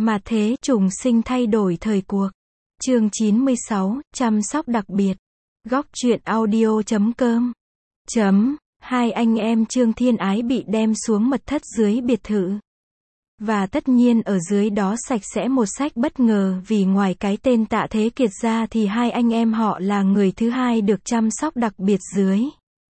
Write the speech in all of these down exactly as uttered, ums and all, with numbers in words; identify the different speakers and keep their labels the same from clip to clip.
Speaker 1: Mà thế trùng sinh thay đổi thời cuộc. Chương chín mươi sáu, chăm sóc đặc biệt. Góc truyện audio chấm com. Chấm, hai anh em Trương Thiên Ái bị đem xuống mật thất dưới biệt thự. Và tất nhiên ở dưới đó sạch sẽ một sách bất ngờ vì ngoài cái tên Tạ Thế Kiệt ra thì hai anh em họ là người thứ hai được chăm sóc đặc biệt dưới.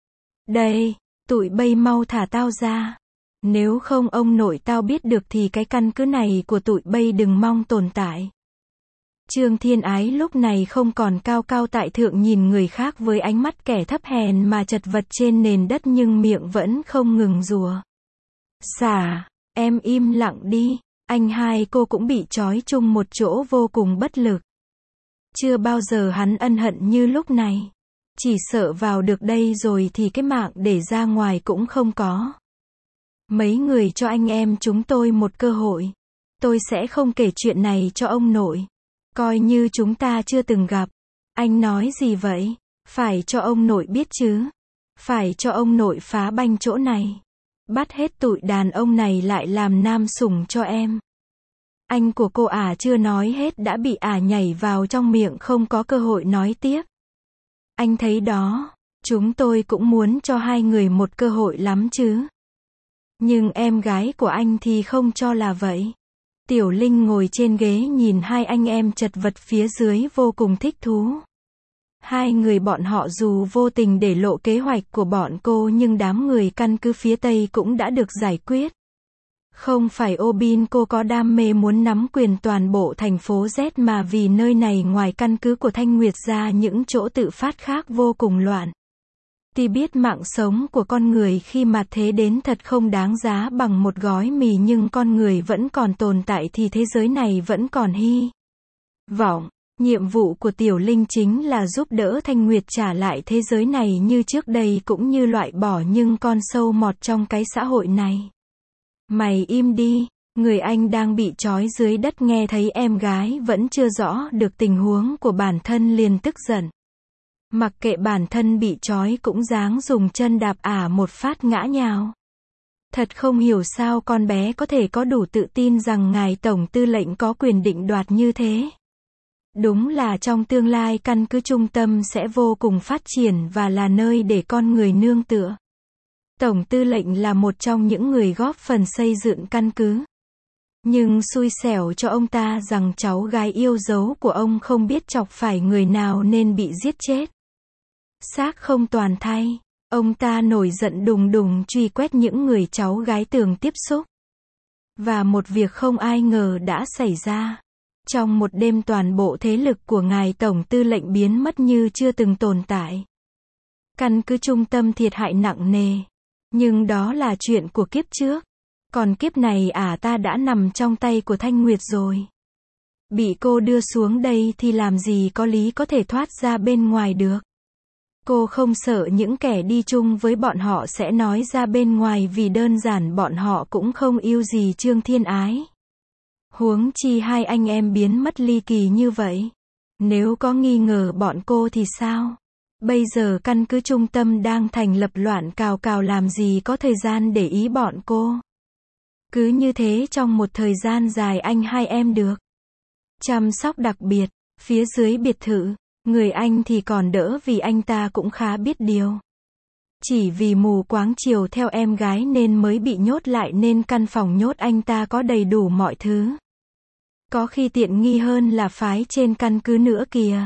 Speaker 1: Đây, tụi bay mau thả tao ra. Nếu không ông nội tao biết được thì cái căn cứ này của tụi bay đừng mong tồn tại. Trương Thiên Ái lúc này không còn cao cao tại thượng nhìn người khác với ánh mắt kẻ thấp hèn mà chật vật trên nền đất nhưng miệng vẫn không ngừng rủa. Xả, em im lặng đi, anh hai cô cũng bị trói chung một chỗ vô cùng bất lực. Chưa bao giờ hắn ân hận như lúc này. Chỉ sợ vào được đây rồi thì cái mạng để ra ngoài cũng không có. Mấy người cho anh em chúng tôi một cơ hội. Tôi sẽ không kể chuyện này cho ông nội. Coi như chúng ta chưa từng gặp. Anh nói gì vậy? Phải cho ông nội biết chứ. Phải cho ông nội phá banh chỗ này. Bắt hết tụi đàn ông này lại làm nam sủng cho em. Anh của cô ả chưa nói hết đã bị ả nhảy vào trong miệng không có cơ hội nói tiếp. Anh thấy đó, chúng tôi cũng muốn cho hai người một cơ hội lắm chứ. Nhưng em gái của anh thì không cho là vậy. Tiểu Linh ngồi trên ghế nhìn hai anh em chật vật phía dưới vô cùng thích thú. Hai người bọn họ dù vô tình để lộ kế hoạch của bọn cô nhưng đám người căn cứ phía Tây cũng đã được giải quyết. Không phải Obin cô có đam mê muốn nắm quyền toàn bộ thành phố Z mà vì nơi này ngoài căn cứ của Thanh Nguyệt ra những chỗ tự phát khác vô cùng loạn. Tuy biết mạng sống của con người khi mà thế đến thật không đáng giá bằng một gói mì nhưng con người vẫn còn tồn tại thì thế giới này vẫn còn hy vọng. Nhiệm vụ của Tiểu Linh chính là giúp đỡ Thanh Nguyệt trả lại thế giới này như trước đây cũng như loại bỏ những con sâu mọt trong cái xã hội này. Mày im đi, người anh đang bị trói dưới đất nghe thấy em gái vẫn chưa rõ được tình huống của bản thân liền tức giận. Mặc kệ bản thân bị trói cũng dáng dùng chân đạp ả một phát ngã nhào. Thật không hiểu sao con bé có thể có đủ tự tin rằng ngài tổng tư lệnh có quyền định đoạt như thế. Đúng là trong tương lai căn cứ trung tâm sẽ vô cùng phát triển và là nơi để con người nương tựa. Tổng tư lệnh là một trong những người góp phần xây dựng căn cứ. Nhưng xui xẻo cho ông ta rằng cháu gái yêu dấu của ông không biết chọc phải người nào nên bị giết chết. Xác không toàn thay, ông ta nổi giận đùng đùng truy quét những người cháu gái tường tiếp xúc. Và một việc không ai ngờ đã xảy ra. Trong một đêm toàn bộ thế lực của ngài tổng tư lệnh biến mất như chưa từng tồn tại. Căn cứ trung tâm thiệt hại nặng nề. Nhưng đó là chuyện của kiếp trước. Còn kiếp này ả ta đã nằm trong tay của Thanh Nguyệt rồi. Bị cô đưa xuống đây thì làm gì có lý có thể thoát ra bên ngoài được. Cô không sợ những kẻ đi chung với bọn họ sẽ nói ra bên ngoài vì đơn giản bọn họ cũng không yêu gì Trương Thiên Ái. Huống chi hai anh em biến mất ly kỳ như vậy. Nếu có nghi ngờ bọn cô thì sao? Bây giờ căn cứ trung tâm đang thành lập loạn cào cào làm gì có thời gian để ý bọn cô. Cứ như thế trong một thời gian dài anh hai em được chăm sóc đặc biệt, phía dưới biệt thự, người anh thì còn đỡ vì anh ta cũng khá biết điều. Chỉ vì mù quáng chiều theo em gái nên mới bị nhốt lại nên căn phòng nhốt anh ta có đầy đủ mọi thứ. Có khi tiện nghi hơn là phái trên căn cứ nữa kìa.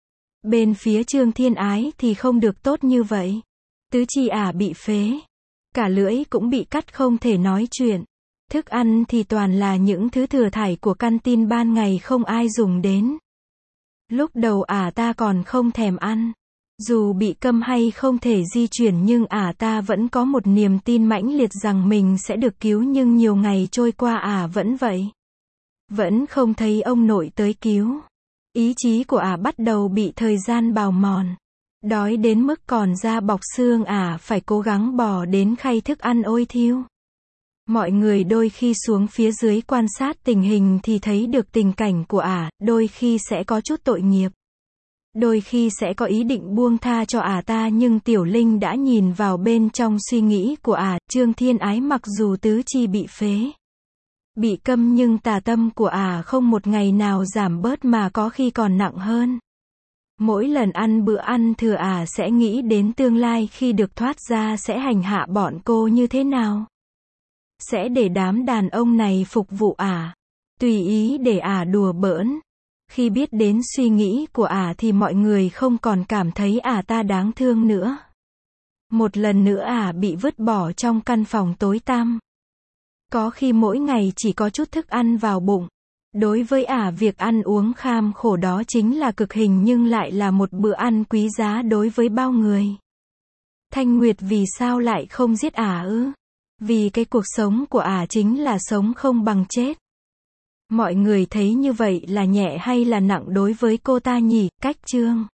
Speaker 1: Bên phía Trương Thiên Ái thì không được tốt như vậy. Tứ chi ả bị phế. Cả lưỡi cũng bị cắt không thể nói chuyện. Thức ăn thì toàn là những thứ thừa thải của căn tin ban ngày không ai dùng đến. Lúc đầu ả ta còn không thèm ăn. Dù bị câm hay không thể di chuyển nhưng ả ta vẫn có một niềm tin mãnh liệt rằng mình sẽ được cứu nhưng nhiều ngày trôi qua ả vẫn vậy. Vẫn không thấy ông nội tới cứu. Ý chí của ả bắt đầu bị thời gian bào mòn. Đói đến mức còn da bọc xương ả phải cố gắng bò đến khay thức ăn ôi thiêu. Mọi người đôi khi xuống phía dưới quan sát tình hình thì thấy được tình cảnh của ả, đôi khi sẽ có chút tội nghiệp. Đôi khi sẽ có ý định buông tha cho ả ta nhưng Tiểu Linh đã nhìn vào bên trong suy nghĩ của ả. Trương Thiên Ái mặc dù tứ chi bị phế, Bị câm nhưng tà tâm của ả không một ngày nào giảm bớt mà có khi còn nặng hơn. Mỗi lần ăn bữa ăn thừa ả sẽ nghĩ đến tương lai khi được thoát ra sẽ hành hạ bọn cô như thế nào. Sẽ để đám đàn ông này phục vụ ả. Tùy ý để ả đùa bỡn. Khi biết đến suy nghĩ của ả thì mọi người không còn cảm thấy ả ta đáng thương nữa. Một lần nữa ả bị vứt bỏ trong căn phòng tối tăm. Có khi mỗi ngày chỉ có chút thức ăn vào bụng. Đối với ả việc ăn uống kham khổ đó chính là cực hình nhưng lại là một bữa ăn quý giá đối với bao người. Thanh Nguyệt vì sao lại không giết ả ư? Vì cái cuộc sống của ả chính là sống không bằng chết. Mọi người thấy như vậy là nhẹ hay là nặng đối với cô ta nhỉ? Cách chương